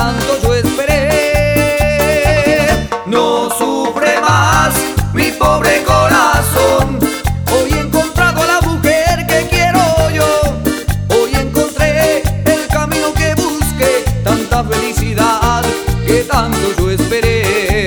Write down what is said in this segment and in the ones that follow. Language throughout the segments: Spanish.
tanto yo esperé. No sufre más mi pobre corazón. Hoy he encontrado a la mujer que quiero yo. Hoy encontré el camino que busqué, tanta felicidad que tanto yo esperé.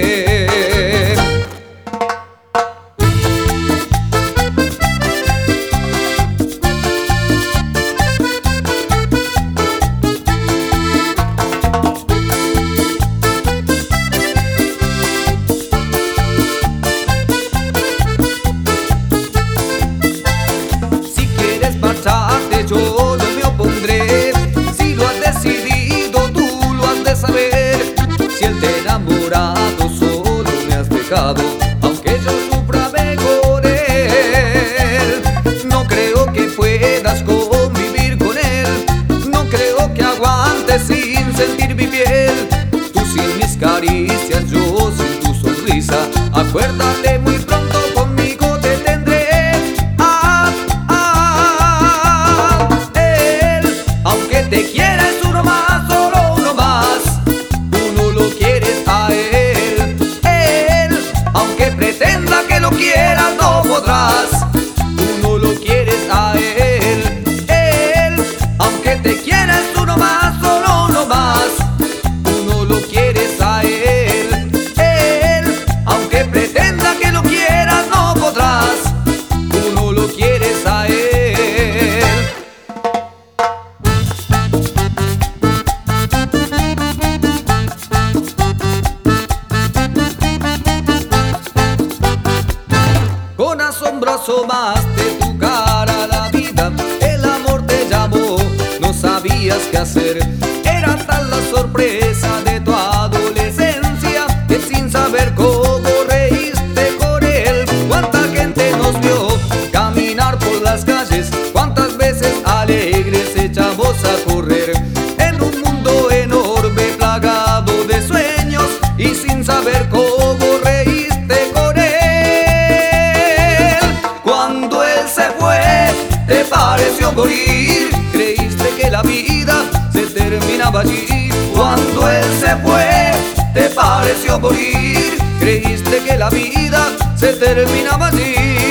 Yo no me opondré, si lo has decidido tú lo has de saber. Si él te ha enamorado solo me has dejado, aunque yo sufra mejor él. No creo que puedas convivir con él, no creo que aguantes sin sentir mi piel. Tú sin mis caricias, yo sin tu sonrisa. Acuérdate, muy pronto conmigo te tendré. Te quieres uno más, solo uno más. Tú no lo quieres a él. Él, aunque pretenda que lo quieras, no podrás. Tú no lo quieres a él. Él, aunque te quieres uno más, solo uno más. Tú no lo quieres a él. Él, aunque pretenda que lo quieras, no podrás. Tú no lo quieres a él. Con asombro asomaste tu cara a la vida, el amor te llamó, no sabías qué hacer. Era tal la sorpresa de tu adolescencia que sin saber cómo reíste con él. Cuánta gente nos vio caminar por las calles, cuántas veces alegres echamos a correr. En un mundo enorme plagado de sueños y sin saber cómo reíste con él. Cuando él se fue, te pareció morir, creíste que la vida se terminaba allí. Cuando él se fue, te pareció morir, creíste que la vida se terminaba allí.